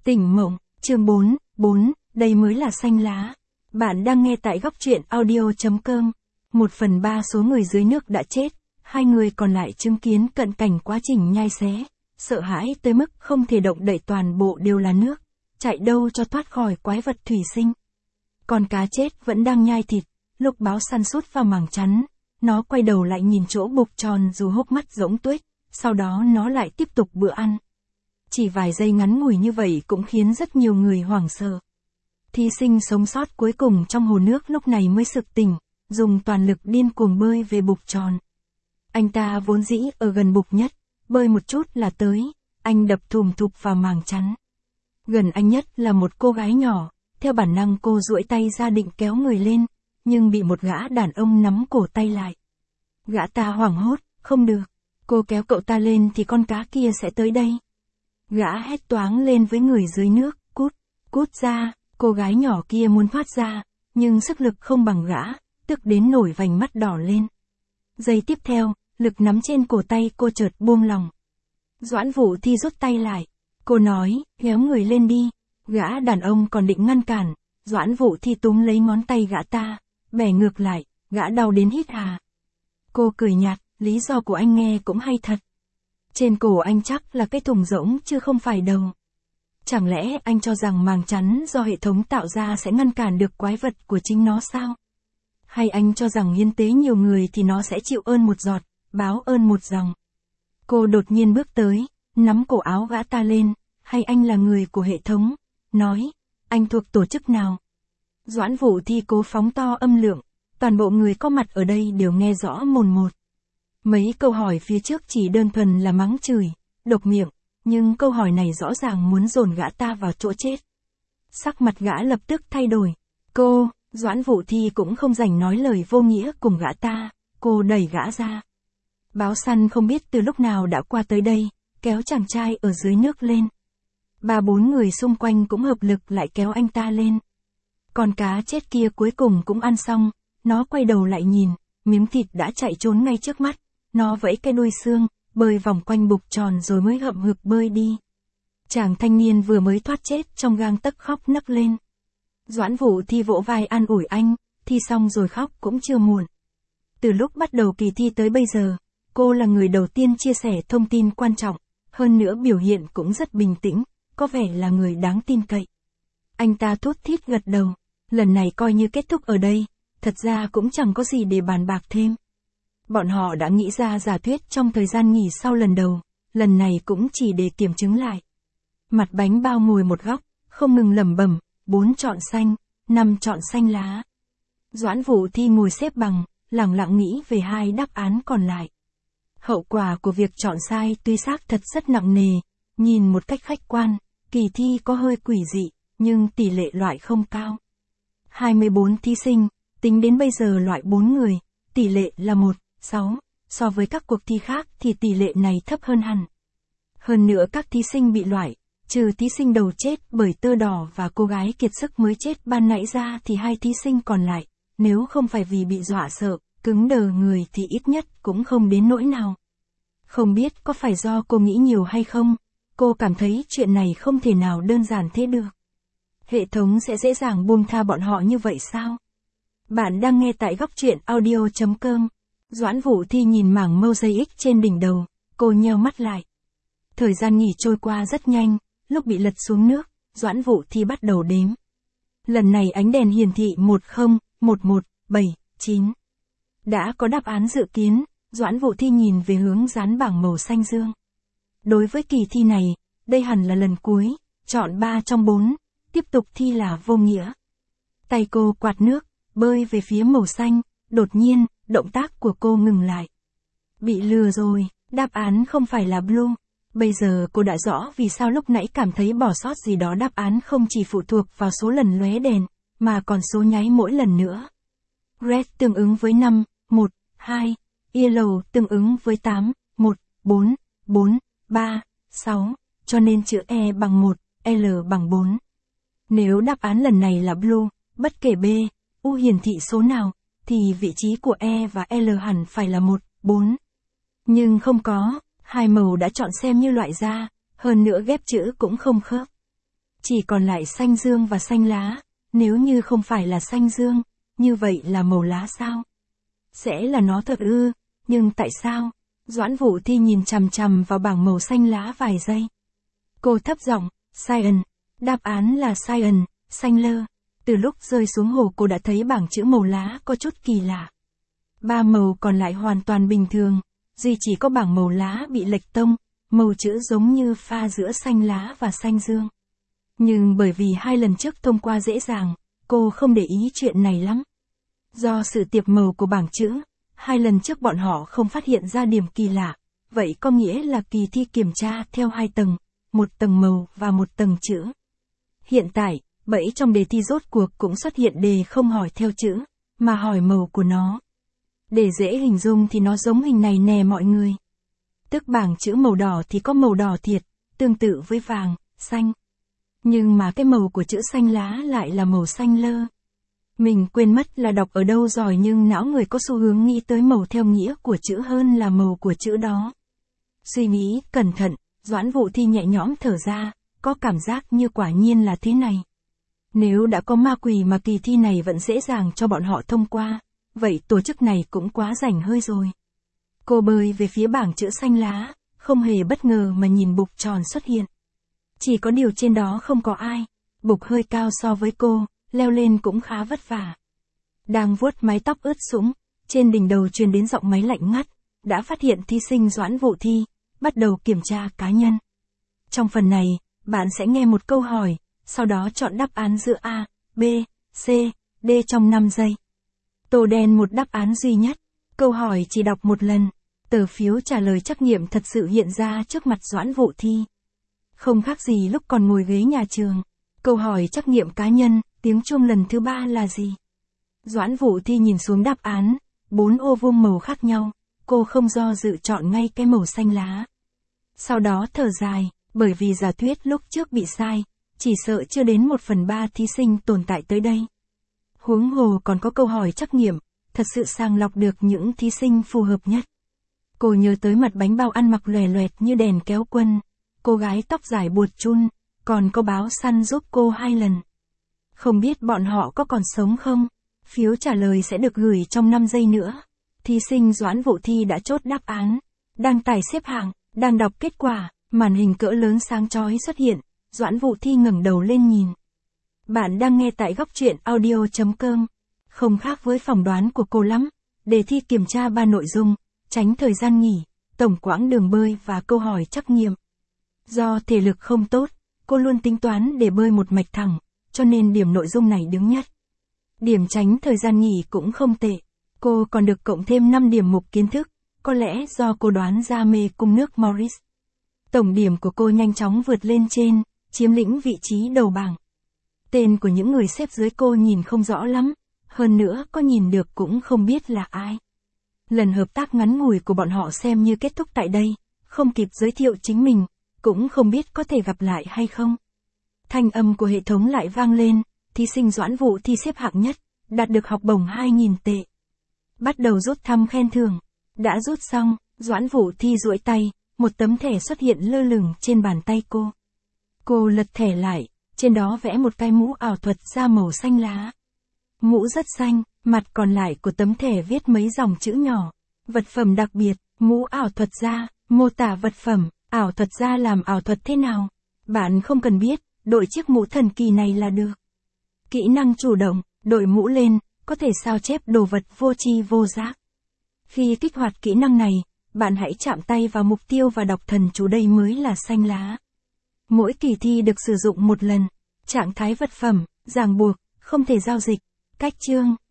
Tỉnh mộng, chương 4, đây mới là xanh lá. Bạn đang nghe tại góc truyện audio.com. 1/3 số người dưới nước đã chết, 2 người còn lại chứng kiến cận cảnh quá trình nhai xé. Sợ hãi tới mức không thể động đậy, toàn bộ đều là nước. Chạy đâu cho thoát khỏi quái vật thủy sinh. Con cá chết vẫn đang nhai thịt, lúc báo săn sút vào màng chắn. Nó quay đầu lại nhìn chỗ bục tròn dù hốc mắt rỗng tuếch, sau đó nó lại tiếp tục bữa ăn. Chỉ vài giây ngắn ngủi như vậy cũng khiến rất nhiều người hoảng sợ. Thí sinh sống sót cuối cùng trong hồ nước lúc này mới sực tỉnh, dùng toàn lực điên cuồng bơi về bục tròn. Anh ta vốn dĩ ở gần bục nhất, bơi một chút là tới, anh đập thùm thụp vào màng chắn. Gần anh nhất là một cô gái nhỏ, theo bản năng cô duỗi tay ra định kéo người lên, nhưng bị một gã đàn ông nắm cổ tay lại. Gã ta hoảng hốt, không được, cô kéo cậu ta lên thì con cá kia sẽ tới đây. Gã hét toáng lên với người dưới nước, cút ra, cô gái nhỏ kia muốn thoát ra, nhưng sức lực không bằng gã, tức đến nổi vành mắt đỏ lên. Giây tiếp theo, lực nắm trên cổ tay cô chợt buông lỏng. Doãn Vũ Thi rút tay lại, cô nói, kéo người lên đi, gã đàn ông còn định ngăn cản, Doãn Vũ Thi túm lấy ngón tay gã ta, bẻ ngược lại, gã đau đến hít hà. Cô cười nhạt, lý do của anh nghe cũng hay thật. Trên cổ anh chắc là cái thùng rỗng chứ không phải đầu. Chẳng lẽ anh cho rằng màng chắn do hệ thống tạo ra sẽ ngăn cản được quái vật của chính nó sao? Hay anh cho rằng hiến tế nhiều người thì nó sẽ chịu ơn một giọt, báo ơn một dòng? Cô đột nhiên bước tới, nắm cổ áo gã ta lên, hay anh là người của hệ thống? Nói, anh thuộc tổ chức nào? Doãn Vũ Thi cố phóng to âm lượng, toàn bộ người có mặt ở đây đều nghe rõ mồn một. Mấy câu hỏi phía trước chỉ đơn thuần là mắng chửi, độc miệng, nhưng câu hỏi này rõ ràng muốn dồn gã ta vào chỗ chết. Sắc mặt gã lập tức thay đổi. Cô, Doãn Vũ Thi cũng không rảnh nói lời vô nghĩa cùng gã ta, cô đẩy gã ra. Báo săn không biết từ lúc nào đã qua tới đây, kéo chàng trai ở dưới nước lên. 3-4 người xung quanh cũng hợp lực lại kéo anh ta lên. Con cá chết kia cuối cùng cũng ăn xong, nó quay đầu lại nhìn, miếng thịt đã chạy trốn ngay trước mắt. Nó vẫy cái đuôi xương, bơi vòng quanh bục tròn rồi mới hậm hực bơi đi. Chàng thanh niên vừa mới thoát chết trong gang tấc khóc nấc lên. Doãn Vũ Thi vỗ vai an ủi anh, thi xong rồi khóc cũng chưa muộn. Từ lúc bắt đầu kỳ thi tới bây giờ, cô là người đầu tiên chia sẻ thông tin quan trọng, hơn nữa biểu hiện cũng rất bình tĩnh, có vẻ là người đáng tin cậy. Anh ta thút thít gật đầu, lần này coi như kết thúc ở đây, thật ra cũng chẳng có gì để bàn bạc thêm. Bọn họ đã nghĩ ra giả thuyết trong thời gian nghỉ sau lần đầu, lần này cũng chỉ để kiểm chứng lại. Mặt bánh bao ngồi một góc, không ngừng lẩm bẩm, 4 chọn xanh, 5 chọn xanh lá. Doãn Vũ Thi ngồi xếp bằng, lẳng lặng nghĩ về 2 đáp án còn lại. Hậu quả của việc chọn sai tuy xác thật rất nặng nề, nhìn một cách khách quan, kỳ thi có hơi quỷ dị, nhưng tỷ lệ loại không cao. 24 thí sinh, tính đến bây giờ loại 4 người, tỷ lệ là 1:6, so với các cuộc thi khác thì tỷ lệ này thấp hơn hẳn. Hơn nữa các thí sinh bị loại, trừ thí sinh đầu chết bởi tơ đỏ và cô gái kiệt sức mới chết ban nãy ra thì 2 thí sinh còn lại, nếu không phải vì bị dọa sợ, cứng đờ người thì ít nhất cũng không đến nỗi nào. Không biết có phải do cô nghĩ nhiều hay không, cô cảm thấy chuyện này không thể nào đơn giản thế được. Hệ thống sẽ dễ dàng buông tha bọn họ như vậy sao? Bạn đang nghe tại góc truyện audio.com. Doãn Vũ Thi nhìn mảng mosaic trên đỉnh đầu, cô nheo mắt lại. Thời gian nghỉ trôi qua rất nhanh, lúc bị lật xuống nước, Doãn Vũ Thi bắt đầu đếm. Lần này ánh đèn hiển thị 101179. Đã có đáp án dự kiến, Doãn Vũ Thi nhìn về hướng dán bảng màu xanh dương. Đối với kỳ thi này, đây hẳn là lần cuối, chọn 3 trong 4, tiếp tục thi là vô nghĩa. Tay cô quạt nước, bơi về phía màu xanh, đột nhiên, động tác của cô ngừng lại. Bị lừa rồi, đáp án không phải là blue. Bây giờ cô đã rõ vì sao lúc nãy cảm thấy bỏ sót gì đó, đáp án không chỉ phụ thuộc vào số lần lóe đèn, mà còn số nháy mỗi lần nữa. Red tương ứng với 5, 1, 2, yellow tương ứng với 8, 1, 4, 4, 3, 6, cho nên chữ E bằng 1, L bằng 4. Nếu đáp án lần này là blue, bất kể B, U hiển thị số nào, thì vị trí của E và L hẳn phải là 1, 4. Nhưng không có, 2 màu đã chọn xem như loại ra, hơn nữa ghép chữ cũng không khớp. Chỉ còn lại xanh dương và xanh lá, nếu như không phải là xanh dương, như vậy là màu lá sao? Sẽ là nó thật ư, nhưng tại sao? Doãn Vũ Thi nhìn chằm chằm vào bảng màu xanh lá vài giây. Cô thấp giọng, cyan. Đáp án là cyan, xanh lơ. Từ lúc rơi xuống hồ cô đã thấy bảng chữ màu lá có chút kỳ lạ. 3 màu còn lại hoàn toàn bình thường, duy chỉ có bảng màu lá bị lệch tông, màu chữ giống như pha giữa xanh lá và xanh dương. Nhưng bởi vì 2 lần trước thông qua dễ dàng, cô không để ý chuyện này lắm. Do sự tiệp màu của bảng chữ, 2 lần trước bọn họ không phát hiện ra điểm kỳ lạ, vậy có nghĩa là kỳ thi kiểm tra theo 2 tầng, một tầng màu và một tầng chữ. Hiện tại, bẫy trong đề thi rốt cuộc cũng xuất hiện đề không hỏi theo chữ, mà hỏi màu của nó. Để dễ hình dung thì nó giống hình này nè mọi người. Tức bảng chữ màu đỏ thì có màu đỏ thiệt, tương tự với vàng, xanh. Nhưng mà cái màu của chữ xanh lá lại là màu xanh lơ. Mình quên mất là đọc ở đâu rồi nhưng não người có xu hướng nghĩ tới màu theo nghĩa của chữ hơn là màu của chữ đó. Suy nghĩ cẩn thận, Doãn Vũ Thi nhẹ nhõm thở ra, có cảm giác như quả nhiên là thế này. Nếu đã có ma quỷ mà kỳ thi này vẫn dễ dàng cho bọn họ thông qua, vậy tổ chức này cũng quá rảnh hơi rồi. Cô bơi về phía bảng chữ xanh lá, không hề bất ngờ mà nhìn bục tròn xuất hiện. Chỉ có điều trên đó không có ai, bục hơi cao so với cô, leo lên cũng khá vất vả. Đang vuốt mái tóc ướt sũng, trên đỉnh đầu truyền đến giọng máy lạnh ngắt, đã phát hiện thí sinh Doãn Vũ Thi, bắt đầu kiểm tra cá nhân. Trong phần này, bạn sẽ nghe một câu hỏi, sau đó chọn đáp án giữa A, B, C, D trong 5 giây. Tô đen một đáp án duy nhất, câu hỏi chỉ đọc một lần, tờ phiếu trả lời trắc nghiệm thật sự hiện ra trước mặt Doãn Vũ Thi. Không khác gì lúc còn ngồi ghế nhà trường. Câu hỏi trắc nghiệm cá nhân, tiếng chuông lần thứ 3 là gì? Doãn Vũ Thi nhìn xuống đáp án, 4 ô vuông màu khác nhau, cô không do dự chọn ngay cái màu xanh lá. Sau đó thở dài, bởi vì giả thuyết lúc trước bị sai, chỉ sợ chưa đến 1/3 thí sinh tồn tại tới đây. Huống hồ còn có câu hỏi trắc nghiệm, thật sự sàng lọc được những thí sinh phù hợp nhất. Cô nhớ tới mặt bánh bao ăn mặc lòe loẹt như đèn kéo quân, cô gái tóc dài buột chun, còn có báo săn giúp cô 2 lần. Không biết bọn họ có còn sống không? Phiếu trả lời sẽ được gửi trong 5 giây nữa. Thí sinh Doãn Vũ Thi đã chốt đáp án, đang tải xếp hạng, đang đọc kết quả, màn hình cỡ lớn sáng chói xuất hiện, Doãn Vũ Thi ngẩng đầu lên nhìn. Bạn đang nghe tại góc truyện audio.com. Không khác với phỏng đoán của cô lắm. Đề thi kiểm tra 3 nội dung, tránh thời gian nghỉ, tổng quãng đường bơi và câu hỏi trắc nghiệm. Do thể lực không tốt, cô luôn tính toán để bơi một mạch thẳng, cho nên điểm nội dung này đứng nhất. Điểm tránh thời gian nghỉ cũng không tệ. Cô còn được cộng thêm 5 điểm mục kiến thức, có lẽ do cô đoán ra mê cung nước Morris. Tổng điểm của cô nhanh chóng vượt lên trên, chiếm lĩnh vị trí đầu bảng. Tên của những người xếp dưới cô nhìn không rõ lắm, hơn nữa có nhìn được cũng không biết là ai. Lần hợp tác ngắn ngủi của bọn họ xem như kết thúc tại đây, không kịp giới thiệu chính mình, cũng không biết có thể gặp lại hay không. Thanh âm của hệ thống lại vang lên, thí sinh Doãn Vũ Thi xếp hạng nhất, đạt được học bổng 2.000 tệ. Bắt đầu rút thăm khen thưởng. Đã rút xong, Doãn Vũ Thi duỗi tay, một tấm thẻ xuất hiện lơ lửng trên bàn tay cô. Cô lật thẻ lại, trên đó vẽ một cái mũ ảo thuật da màu xanh lá. Mũ rất xanh, mặt còn lại của tấm thẻ viết mấy dòng chữ nhỏ. Vật phẩm đặc biệt, mũ ảo thuật da, mô tả vật phẩm, ảo thuật da làm ảo thuật thế nào. Bạn không cần biết, đội chiếc mũ thần kỳ này là được. Kỹ năng chủ động, đội mũ lên, có thể sao chép đồ vật vô tri vô giác. Khi kích hoạt kỹ năng này, bạn hãy chạm tay vào mục tiêu và đọc thần chú đây mới là xanh lá. Mỗi kỳ thi được sử dụng một lần. Trạng thái vật phẩm, ràng buộc, không thể giao dịch. Cách chương,